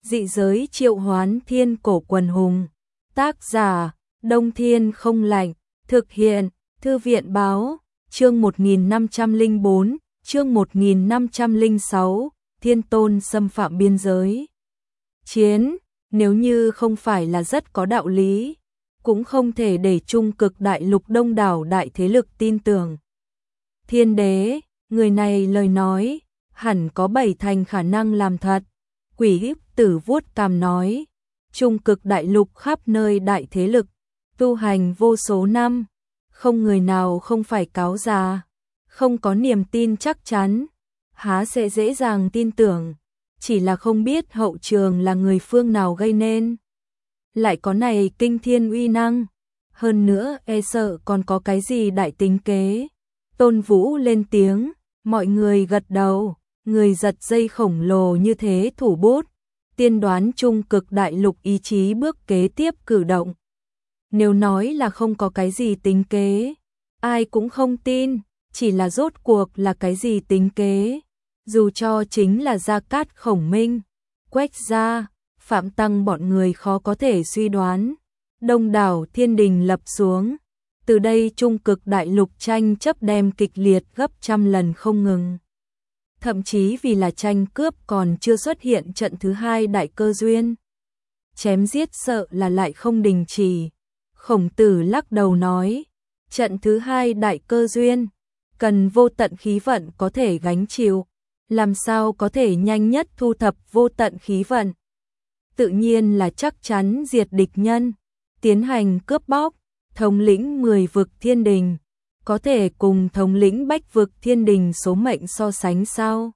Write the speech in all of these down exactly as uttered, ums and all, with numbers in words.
Dị giới triệu hoán thiên cổ quần hùng. Tác giả, Đông Thiên không lạnh. Thực hiện, Thư viện báo, chương một nghìn năm trăm lẻ bốn, chương một nghìn năm trăm lẻ sáu, Thiên Tôn xâm phạm biên giới. Chiến, nếu như không phải là rất có đạo lý, cũng không thể để Trung Cực Đại Lục đông đảo đại thế lực tin tưởng. Thiên đế, người này lời nói, hẳn có bảy thành khả năng làm thật. Quỷ Híp Tử vuốt cằm nói, Trung Cực Đại Lục khắp nơi đại thế lực, tu hành vô số năm, không người nào không phải cáo già, không có niềm tin chắc chắn, há sẽ dễ dàng tin tưởng, chỉ là không biết hậu trường là người phương nào gây nên. Lại có này kinh thiên uy năng, hơn nữa e sợ còn có cái gì đại tính kế. Tôn Vũ lên tiếng, mọi người gật đầu, người giật dây khổng lồ như thế thủ bút, tiên đoán Trung Cực Đại Lục ý chí bước kế tiếp cử động. Nếu nói là không có cái gì tính kế, ai cũng không tin, chỉ là rốt cuộc là cái gì tính kế. Dù cho chính là Gia Cát Khổng Minh, Quách Gia, Phạm Tăng bọn người khó có thể suy đoán. Đông đảo thiên đình lập xuống, từ đây Trung Cực Đại Lục tranh chấp đem kịch liệt gấp trăm lần không ngừng. Thậm chí vì là tranh cướp còn chưa xuất hiện trận thứ hai đại cơ duyên. Chém giết sợ là lại không đình chỉ. Khổng Tử lắc đầu nói, trận thứ hai đại cơ duyên, cần vô tận khí vận có thể gánh chịu, làm sao có thể nhanh nhất thu thập vô tận khí vận. Tự nhiên là chắc chắn diệt địch nhân, tiến hành cướp bóc, thống lĩnh mười vực thiên đình, có thể cùng thống lĩnh bách vực thiên đình số mệnh so sánh sao?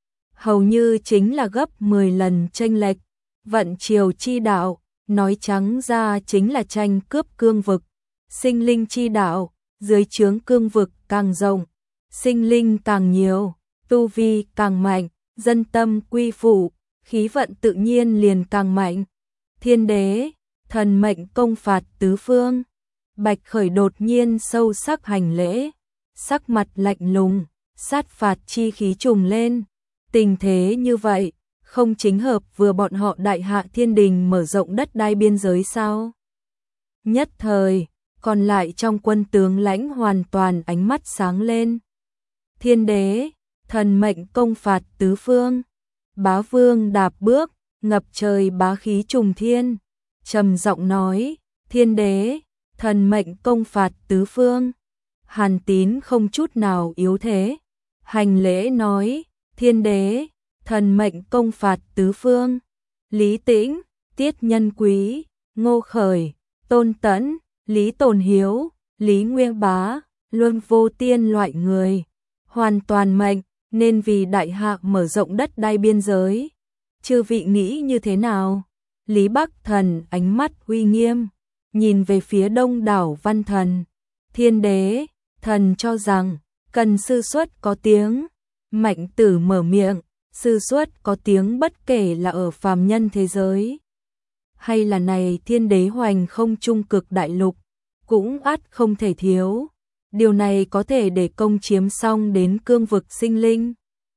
Hầu như chính là gấp mười lần chênh lệch, vận triều chi đạo, nói trắng ra chính là tranh cướp cương vực, sinh linh chi đạo, dưới trướng cương vực càng rộng, sinh linh càng nhiều, tu vi càng mạnh, dân tâm quy phụ, khí vận tự nhiên liền càng mạnh. Thiên đế, thần mệnh công phạt tứ phương. Bạch Khởi đột nhiên sâu sắc hành lễ, sắc mặt lạnh lùng, sát phạt chi khí trùng lên. Tình thế như vậy, không chính hợp vừa bọn họ đại hạ thiên đình mở rộng đất đai biên giới sao? Nhất thời, còn lại trong quân tướng lãnh hoàn toàn ánh mắt sáng lên. Thiên đế, thần mệnh công phạt tứ phương. Bá vương đạp bước, ngập trời bá khí trùng thiên, trầm giọng nói, thiên đế, thần mệnh công phạt tứ phương. Hàn Tín không chút nào yếu thế, hành lễ nói, thiên đế, thần mệnh công phạt tứ phương. Lý Tĩnh, Tiết Nhân Quý, Ngô Khởi, Tôn Tẫn, Lý Tồn Hiếu, Lý Nguyên Bá, Luân Vô Tiên loại người, hoàn toàn mệnh, nên vì đại hạ mở rộng đất đai biên giới. Chư vị nghĩ như thế nào? Lý Bắc Thần ánh mắt uy nghiêm, nhìn về phía đông đảo văn thần. Thiên đế, thần cho rằng, cần sư xuất có tiếng. Mạnh Tử mở miệng, sư xuất có tiếng bất kể là ở phàm nhân thế giới, hay là này thiên đế hoành không Trung Cực Đại Lục, cũng ắt không thể thiếu. Điều này có thể để công chiếm xong đến cương vực sinh linh.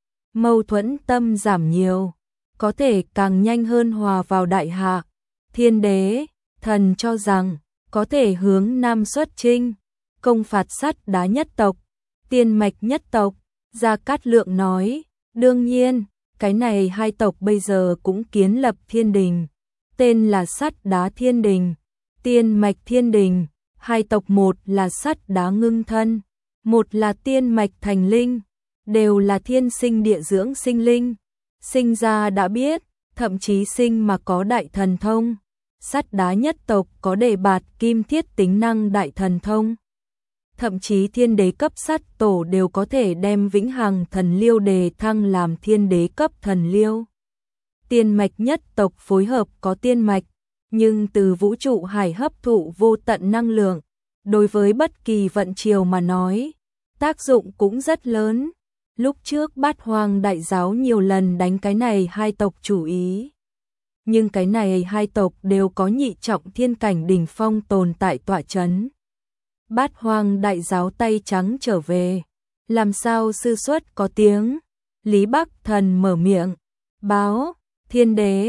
Mâu thuẫn tâm giảm nhiều, có thể càng nhanh hơn hòa vào đại hạ. Thiên đế, thần cho rằng, có thể hướng nam xuất chinh, công phạt sắt đá nhất tộc, tiên mạch nhất tộc. Gia Cát Lượng nói, đương nhiên, cái này hai tộc bây giờ cũng kiến lập thiên đình, tên là sắt đá thiên đình, tiên mạch thiên đình. Hai tộc một là sắt đá ngưng thân, một là tiên mạch thành linh, đều là thiên sinh địa dưỡng sinh linh, sinh ra đã biết, thậm chí sinh mà có đại thần thông. Sắt đá nhất tộc có đề bạt kim thiết tính năng đại thần thông, thậm chí thiên đế cấp sắt tổ đều có thể đem vĩnh hằng thần liêu đề thăng làm thiên đế cấp thần liêu. Tiên mạch nhất tộc phối hợp có tiên mạch, nhưng từ vũ trụ hải hấp thụ vô tận năng lượng, đối với bất kỳ vận chiều mà nói, tác dụng cũng rất lớn. Lúc trước Bát Hoang đại giáo nhiều lần đánh cái này hai tộc chủ ý, nhưng cái này hai tộc đều có nhị trọng thiên cảnh đỉnh phong tồn tại tọa chấn. Bát Hoang đại giáo tay trắng trở về, làm sao sư xuất có tiếng? Lý Bắc Thần mở miệng, báo, thiên đế,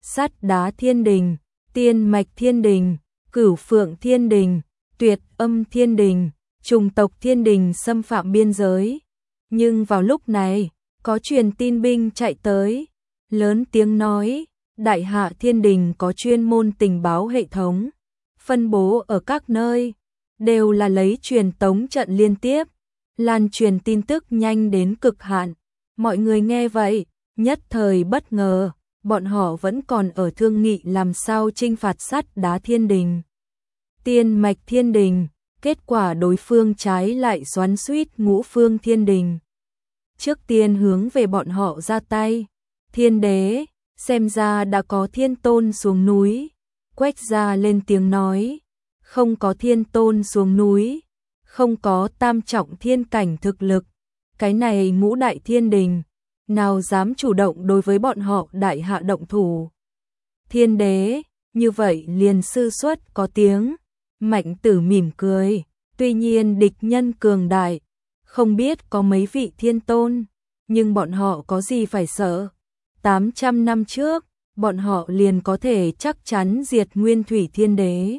Sắt Đá Thiên Đình, Tiên Mạch Thiên Đình, Cửu Phượng Thiên Đình, Tuyệt Âm Thiên Đình, Trùng Tộc Thiên Đình xâm phạm biên giới. Nhưng vào lúc này, có truyền tin binh chạy tới, lớn tiếng nói, Đại Hạ Thiên Đình có chuyên môn tình báo hệ thống, phân bố ở các nơi, đều là lấy truyền tống trận liên tiếp, lan truyền tin tức nhanh đến cực hạn. Mọi người nghe vậy, nhất thời bất ngờ, bọn họ vẫn còn ở thương nghị làm sao chinh phạt Sắt Đá Thiên Đình, Tiên Mạch Thiên Đình, kết quả đối phương trái lại xoắn xuýt Ngũ Phương Thiên Đình. Trước tiên hướng về bọn họ ra tay, Thiên Đế, xem ra đã có Thiên Tôn xuống núi. Quách Gia lên tiếng nói, không có Thiên Tôn xuống núi, không có tam trọng thiên cảnh thực lực, cái này Ngũ Đại Thiên Đình, nào dám chủ động đối với bọn họ Đại Hạ động thủ. Thiên Đế, như vậy liền sư xuất có tiếng. Mạnh Tử mỉm cười, tuy nhiên địch nhân cường đại, không biết có mấy vị Thiên Tôn, nhưng bọn họ có gì phải sợ. tám trăm năm trước, bọn họ liền có thể chắc chắn diệt Nguyên Thủy Thiên Đế.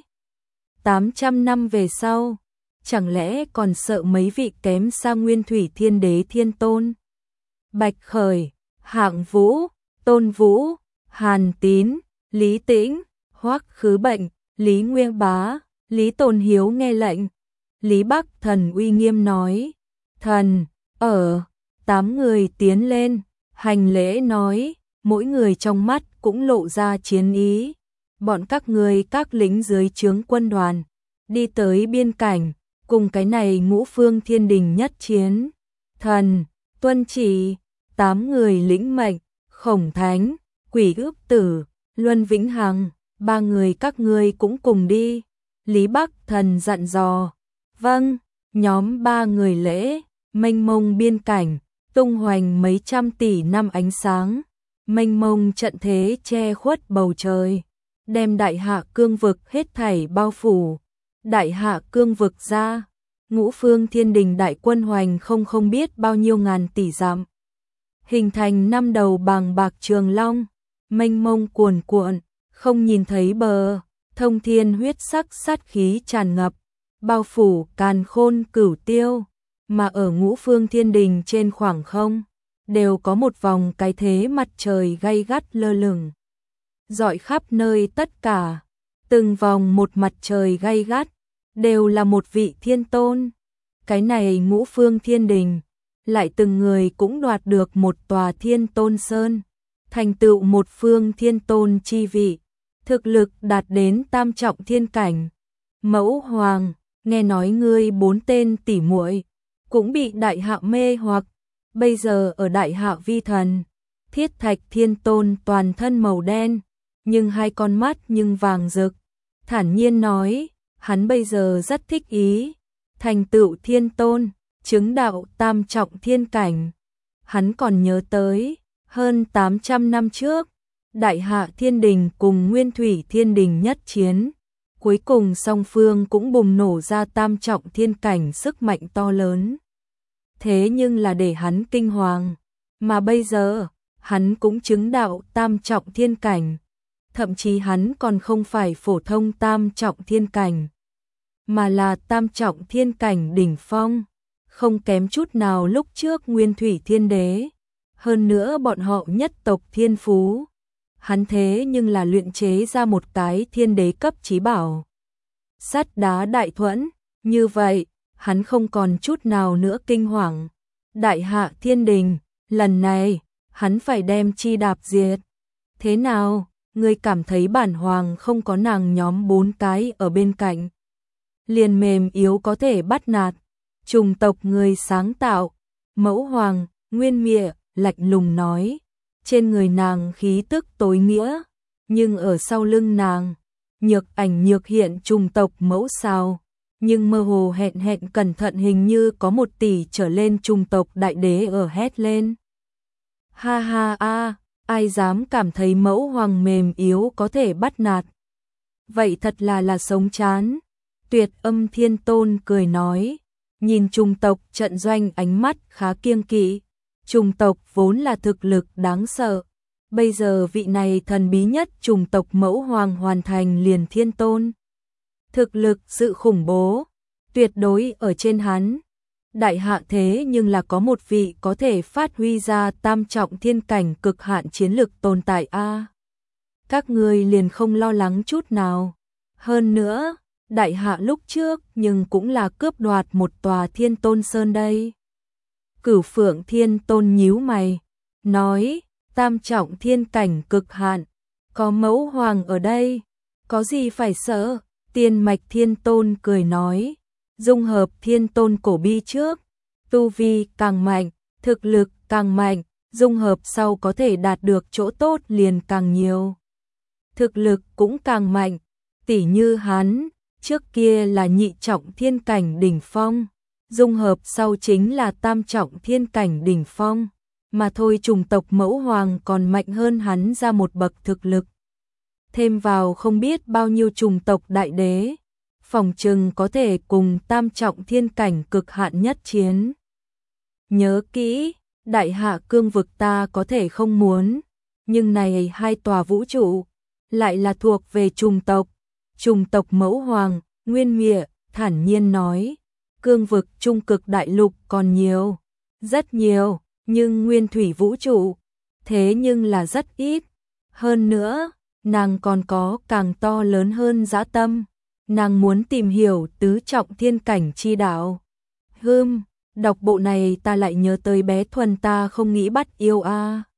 tám trăm năm về sau, chẳng lẽ còn sợ mấy vị kém xa Nguyên Thủy Thiên Đế Thiên Tôn? Bạch Khởi, Hạng Vũ, Tôn Vũ, Hàn Tín, Lý Tĩnh, Hoắc Khứ Bệnh, Lý Nguyên Bá, Lý Tồn Hiếu nghe lệnh. Lý Bắc Thần uy nghiêm nói, thần, ở, tám người tiến lên, hành lễ nói, mỗi người trong mắt cũng lộ ra chiến ý. Bọn các người các lính dưới trướng quân đoàn, đi tới biên cảnh, cùng cái này Ngũ Phương Thiên Đình nhất chiến. Thần, tuân chỉ, tám người lĩnh mệnh, Khổng Thánh, Quỷ Ước Tử, Luân Vĩnh Hằng, ba người các ngươi cũng cùng đi. Lý Bắc Thần dặn dò, vâng, nhóm ba người lễ, mênh mông biên cảnh, tung hoành mấy trăm tỷ năm ánh sáng, mênh mông trận thế che khuất bầu trời, đem Đại Hạ cương vực hết thảy bao phủ. Đại Hạ cương vực ra, Ngũ Phương Thiên Đình đại quân hoành không không biết bao nhiêu ngàn tỷ dặm, hình thành năm đầu bàng bạc trường long, mênh mông cuồn cuộn, không nhìn thấy bờ, thông thiên huyết sắc sát khí tràn ngập, bao phủ càn khôn cửu tiêu, mà ở Ngũ Phương Thiên Đình trên khoảng không, đều có một vòng cái thế mặt trời gay gắt lơ lửng, rọi khắp nơi tất cả, từng vòng một mặt trời gay gắt, đều là một vị Thiên Tôn. Cái này Ngũ Phương Thiên Đình, lại từng người cũng đoạt được một tòa Thiên Tôn Sơn, thành tựu một phương Thiên Tôn chi vị, thực lực đạt đến tam trọng thiên cảnh. Mẫu Hoàng, nghe nói ngươi bốn tên tỷ muội cũng bị Đại Hạ mê hoặc, bây giờ ở Đại Hạ vi thần. Thiết Thạch Thiên Tôn toàn thân màu đen, nhưng hai con mắt nhưng vàng rực, thản nhiên nói, hắn bây giờ rất thích ý, thành tựu Thiên Tôn, chứng đạo tam trọng thiên cảnh. Hắn còn nhớ tới, hơn tám trăm năm trước, Đại Hạ Thiên Đình cùng Nguyên Thủy Thiên Đình nhất chiến, cuối cùng song phương cũng bùng nổ ra tam trọng thiên cảnh sức mạnh to lớn. Thế nhưng là để hắn kinh hoàng, mà bây giờ, hắn cũng chứng đạo tam trọng thiên cảnh, thậm chí hắn còn không phải phổ thông tam trọng thiên cảnh, mà là tam trọng thiên cảnh đỉnh phong, không kém chút nào lúc trước Nguyên Thủy Thiên Đế. Hơn nữa bọn họ nhất tộc thiên phú, hắn thế nhưng là luyện chế ra một cái thiên đế cấp chí bảo. Sắt Đá Đại Thuẫn, như vậy, hắn không còn chút nào nữa kinh hoàng. Đại Hạ Thiên Đình, lần này, hắn phải đem chi đạp diệt. Thế nào, ngươi cảm thấy bản hoàng không có nàng nhóm bốn cái ở bên cạnh, liền mềm yếu có thể bắt nạt, trùng tộc người sáng tạo. Mẫu Hoàng, Nguyên Mịa, lạnh lùng nói, trên người nàng khí tức tối nghĩa, nhưng ở sau lưng nàng, nhược ảnh nhược hiện trùng tộc mẫu sao, nhưng mơ hồ hẹn hẹn cẩn thận hình như có một tỷ trở lên trùng tộc đại đế ở hét lên. Ha ha a, ai dám cảm thấy mẫu hoàng mềm yếu có thể bắt nạt. Vậy thật là là sống chán. Tuyệt Âm Thiên Tôn cười nói, nhìn trùng tộc trận doanh ánh mắt khá kiêng kỵ. Trùng tộc vốn là thực lực đáng sợ, Bây giờ vị này thần bí nhất chủng tộc mẫu hoàng hoàn thành liền thiên tôn. Thực lực sự khủng bố, tuyệt đối ở trên hắn. Đại hạ thế nhưng là có một vị có thể phát huy ra tam trọng thiên cảnh cực hạn chiến lực tồn tại a. Các ngươi liền không lo lắng chút nào. Hơn nữa, đại hạ lúc trước nhưng cũng là cướp đoạt một tòa thiên tôn sơn đây. Cửu Phượng Thiên Tôn nhíu mày, nói, tam trọng thiên cảnh cực hạn, có mẫu hoàng ở đây, có gì phải sợ? Tiên Mạch Thiên Tôn cười nói, dung hợp thiên tôn cổ bi trước, tu vi càng mạnh, thực lực càng mạnh, dung hợp sau có thể đạt được chỗ tốt liền càng nhiều. Thực lực cũng càng mạnh, tỉ như hắn, trước kia là nhị trọng thiên cảnh đỉnh phong, dung hợp sau chính là tam trọng thiên cảnh đỉnh phong, mà thôi chủng tộc mẫu hoàng còn mạnh hơn hắn ra một bậc thực lực. Thêm vào không biết bao nhiêu chủng tộc đại đế, phòng trừng có thể cùng tam trọng thiên cảnh cực hạn nhất chiến. Nhớ kỹ, đại hạ cương vực ta có thể không muốn, nhưng này hai tòa vũ trụ lại là thuộc về chủng tộc. Chủng tộc mẫu hoàng, Nguyên Mịa, thản nhiên nói, cương vực trung cực đại lục còn nhiều, rất nhiều, nhưng nguyên thủy vũ trụ, thế nhưng là rất ít. Hơn nữa, nàng còn có càng to lớn hơn dã tâm, nàng muốn tìm hiểu tứ trọng thiên cảnh chi đạo. Hừm, đọc bộ này ta lại nhớ tới bé Thuần ta không nghĩ bắt yêu a.